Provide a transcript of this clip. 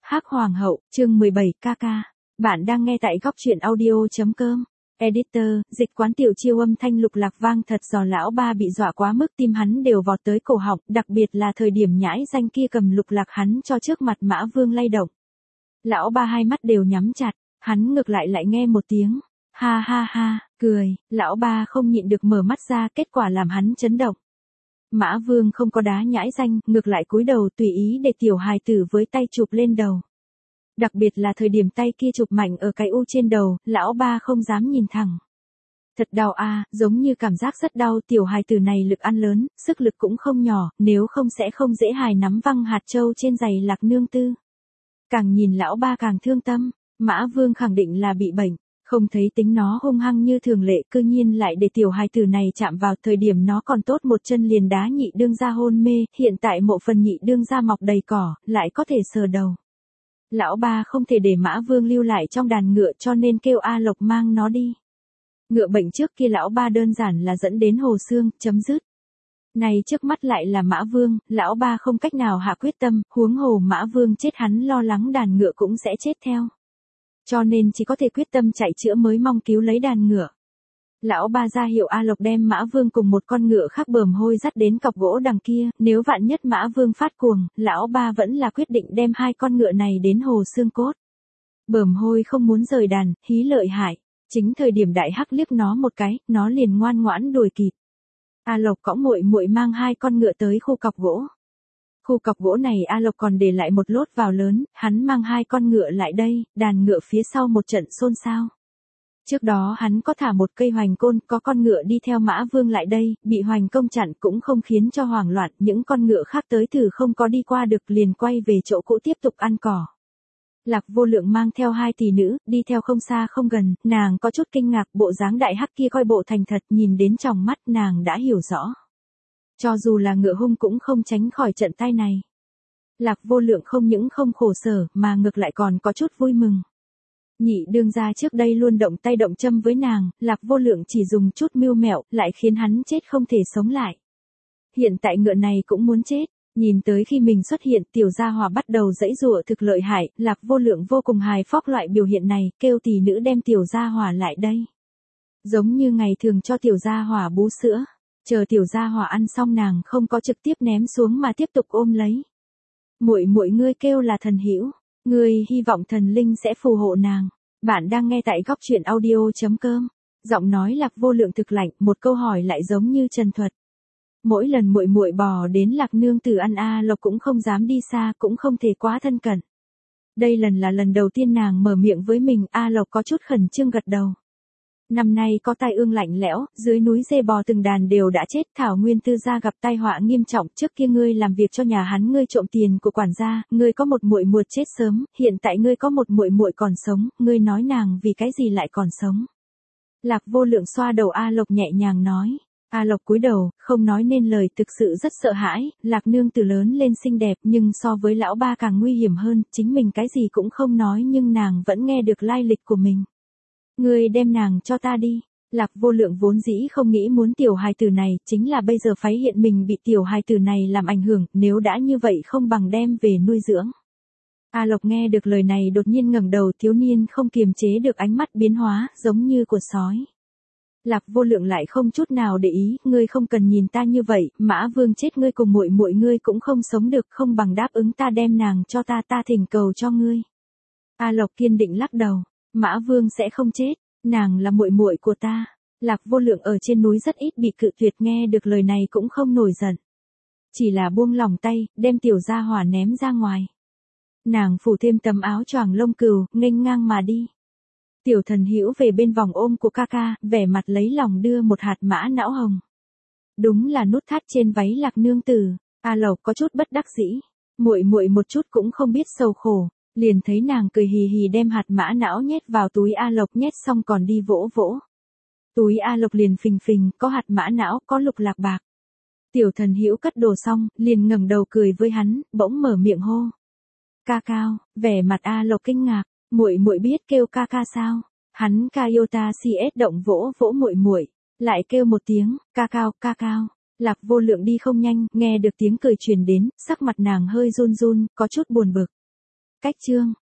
Hắc Hoàng hậu, chương 17, ca. Bạn đang nghe tại góc truyện audio.com. Editor, dịch quán tiểu chiêu âm thanh lục lạc vang thật giò lão ba bị dọa quá mức tim hắn đều vọt tới cổ họng, đặc biệt là thời điểm nhãi danh kia cầm lục lạc hắn cho trước mặt Mã Vương lay động. Lão ba hai mắt đều nhắm chặt, hắn ngược lại nghe một tiếng. Ha ha ha, cười, lão ba không nhịn được mở mắt ra, kết quả làm hắn chấn động. Mã Vương không có đá nhãi danh, ngược lại cúi đầu tùy ý để tiểu hài tử với tay chụp lên đầu. Đặc biệt là thời điểm tay kia chụp mạnh ở cái u trên đầu, lão ba không dám nhìn thẳng. Thật đau à, giống như cảm giác rất đau, tiểu hài tử này lực ăn lớn, sức lực cũng không nhỏ, nếu không sẽ không dễ hài nắm văng hạt châu trên giày Lạc Nương Tư. Càng nhìn lão ba càng thương tâm, Mã Vương khẳng định là bị bệnh. Không thấy tính nó hung hăng như thường lệ, cư nhiên lại để tiểu hài tử này chạm vào thời điểm nó còn tốt một chân liền đá nhị đương gia hôn mê, hiện tại mộ phần nhị đương gia mọc đầy cỏ, lại có thể sờ đầu. Lão ba không thể để Mã Vương lưu lại trong đàn ngựa cho nên kêu A Lộc mang nó đi. Ngựa bệnh trước kia lão ba đơn giản là dẫn đến Hồ Xương, chấm dứt. Này trước mắt lại là Mã Vương, lão ba không cách nào hạ quyết tâm, huống hồ Mã Vương chết hắn lo lắng đàn ngựa cũng sẽ chết theo. Cho nên chỉ có thể quyết tâm chạy chữa mới mong cứu lấy đàn ngựa. Lão ba ra hiệu A Lộc đem Mã Vương cùng một con ngựa khác bờm hôi dắt đến cọc gỗ đằng kia, nếu vạn nhất Mã Vương phát cuồng, lão ba vẫn là quyết định đem hai con ngựa này đến Hồ Xương cốt. Bờm hôi không muốn rời đàn, hí lợi hại, chính thời điểm đại hắc liếc nó một cái, nó liền ngoan ngoãn đuổi kịp. A Lộc cõng muội muội mang hai con ngựa tới khu cọc gỗ. Khu cọc gỗ này A Lộc còn để lại một lốt vào lớn, hắn mang hai con ngựa lại đây, đàn ngựa phía sau một trận xôn xao. Trước đó hắn có thả một cây hoành côn, có con ngựa đi theo Mã Vương lại đây, bị hoành công chặn cũng không khiến cho hoảng loạn, những con ngựa khác tới thử không có đi qua được liền quay về chỗ cũ tiếp tục ăn cỏ. Lạc Vô Lượng mang theo hai tỷ nữ, đi theo không xa không gần, nàng có chút kinh ngạc, bộ dáng đại hắc kia coi bộ thành thật, nhìn đến tròng mắt nàng đã hiểu rõ. Cho dù là ngựa hung cũng không tránh khỏi trận tai này. Lạc Vô Lượng không những không khổ sở, mà ngược lại còn có chút vui mừng. Nhị đương gia trước đây luôn động tay động châm với nàng, Lạc Vô Lượng chỉ dùng chút mưu mẹo, lại khiến hắn chết không thể sống lại. Hiện tại ngựa này cũng muốn chết, nhìn tới khi mình xuất hiện tiểu gia hỏa bắt đầu giãy giụa thực lợi hại, Lạc Vô Lượng vô cùng hài phóc loại biểu hiện này, kêu tỷ nữ đem tiểu gia hỏa lại đây. Giống như ngày thường cho tiểu gia hỏa bú sữa. Chờ tiểu gia hỏa ăn xong nàng không có trực tiếp ném xuống mà tiếp tục ôm lấy. Muội muội ngươi kêu là thần hữu, ngươi hy vọng thần linh sẽ phù hộ nàng. Bạn đang nghe tại góc truyện audio.com. Giọng nói Lạc Vô Lượng thực lạnh, một câu hỏi lại giống như trần thuật. Mỗi lần muội muội bò đến Lạc Nương Tử ăn A Lộc cũng không dám đi xa, cũng không thể quá thân cận. Đây là lần đầu tiên nàng mở miệng với mình, A Lộc có chút khẩn trương gật đầu. Năm nay có tai ương lạnh lẽo, dưới núi dê bò từng đàn đều đã chết, Thảo Nguyên Tư gia gặp tai họa nghiêm trọng, trước kia ngươi làm việc cho nhà hắn ngươi trộm tiền của quản gia, ngươi có một muội muội chết sớm, hiện tại ngươi có một muội muội còn sống, ngươi nói nàng vì cái gì lại còn sống? Lạc Vô Lượng xoa đầu A Lộc nhẹ nhàng nói. A Lộc cúi đầu, không nói nên lời, thực sự rất sợ hãi, Lạc Nương Tử lớn lên xinh đẹp nhưng so với lão ba càng nguy hiểm hơn, chính mình cái gì cũng không nói nhưng nàng vẫn nghe được lai lịch của mình. Ngươi đem nàng cho ta đi. Lạc Vô Lượng vốn dĩ không nghĩ muốn tiểu hài tử này, chính là bây giờ phái hiện mình bị tiểu hài tử này làm ảnh hưởng, nếu đã như vậy không bằng đem về nuôi dưỡng. A Lộc nghe được lời này đột nhiên ngẩng đầu, thiếu niên không kiềm chế được ánh mắt biến hóa, giống như của sói. Lạc Vô Lượng lại không chút nào để ý, ngươi không cần nhìn ta như vậy, Mã Vương chết ngươi cùng muội muội ngươi cũng không sống được, không bằng đáp ứng ta đem nàng cho ta, ta thỉnh cầu cho ngươi. A Lộc kiên định lắc đầu. Mã Vương sẽ không chết, nàng là muội muội của ta. Lạc Vô Lượng ở trên núi rất ít bị cự tuyệt, nghe được lời này cũng không nổi giận. Chỉ là buông lỏng tay, đem tiểu gia hỏa ném ra ngoài. Nàng phủ thêm tấm áo choàng lông cừu, nghênh ngang mà đi. Tiểu Thần Hữu về bên vòng ôm của ca, vẻ mặt lấy lòng đưa một hạt mã não hồng. Đúng là nút thắt trên váy Lạc Nương Tử. A Lộc có chút bất đắc dĩ, muội muội một chút cũng không biết sầu khổ. Liền thấy nàng cười hì hì đem hạt mã não nhét vào túi A Lộc, nhét xong còn đi vỗ vỗ. Túi A Lộc liền phình phình, có hạt mã não, có lục lạc bạc. Tiểu Thần Hữu cất đồ xong, liền ngẩng đầu cười với hắn, bỗng mở miệng hô. Ca cao, vẻ mặt A Lộc kinh ngạc, muội muội biết kêu ca sao? Hắn Kayota CS động vỗ vỗ muội muội, lại kêu một tiếng, ca cao. Lạc Vô Lượng đi không nhanh, nghe được tiếng cười truyền đến, sắc mặt nàng hơi run run, có chút buồn bực. Cách chương